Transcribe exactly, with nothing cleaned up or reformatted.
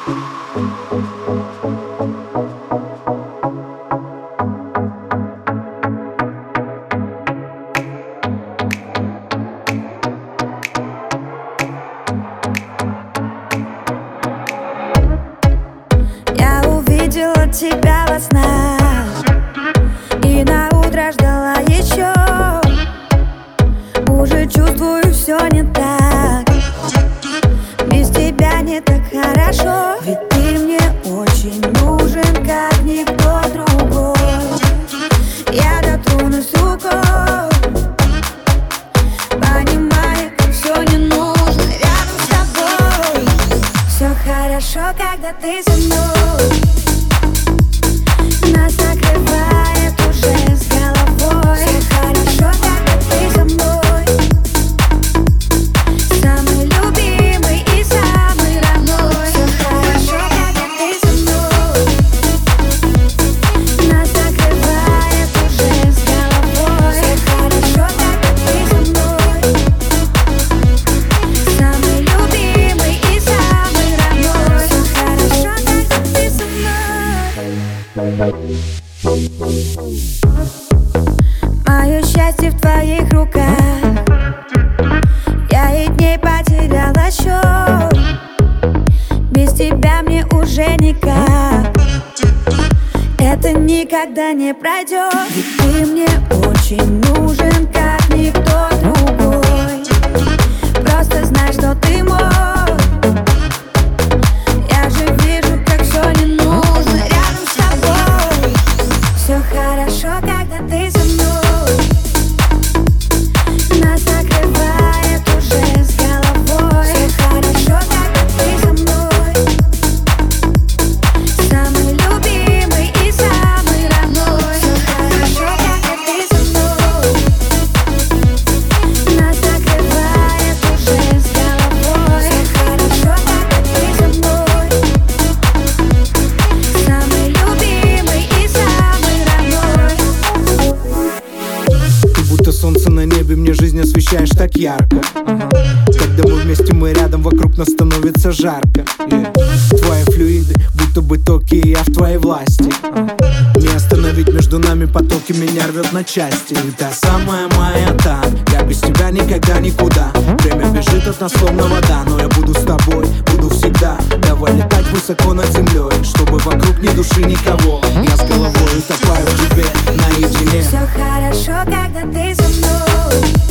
Я увидела тебя во снах и на утро ждала еще. Уже чувствую, все не так. Без тебя не так хорошо. Ведь ты мне очень нужен, как никто другой. Я дотронусь рукой, понимая, как все не нужно рядом с тобой. Все хорошо, когда ты со мной. Нас накрывает уже с головой. Все хорошо, когда ты со мной. Самый любимый и самый родной. Все хорошо, когда ты со мной. Нас накрывает уже с головой. Все хорошо, когда ты со мной. Самый любимый и самый родной. Все хорошо, когда ты со мной. Мое счастье в твоих руках. Я и дней потеряла счет. Без тебя мне уже никак. Это никогда не пройдет. Ведь ты мне очень нужен, как никто другой. Просто знай, что ты мой. Я же вижу, как все не нужно рядом с тобой. Все хорошо, когда ты со мной. Нас накрывает уже с головой. Все хорошо, когда ты со мной. Самый любимый и самый родной. Все хорошо, когда ты со мной. Нас накрывает уже с головой. Все хорошо, когда ты со мной. Самый любимый и самый родной. Ты будто солнце на небе, мне жизнь освещаешь так ярко. Ага. Когда мы вместе, мы рядом, вокруг нас становится жарко. Yeah. Твои флюиды, будто бы токи, и я в твоей власти. Ага. Не остановить между нами потоки, меня рвет на части. И та самая моя та, я без тебя никогда никуда. Время бежит от нас словно вода, но я буду с тобой, буду всегда. Давай летать высоко над землей, чтобы вокруг ни души никого. Я с головой утопаю в тебе наедине. Все хорошо, когда ты со мной.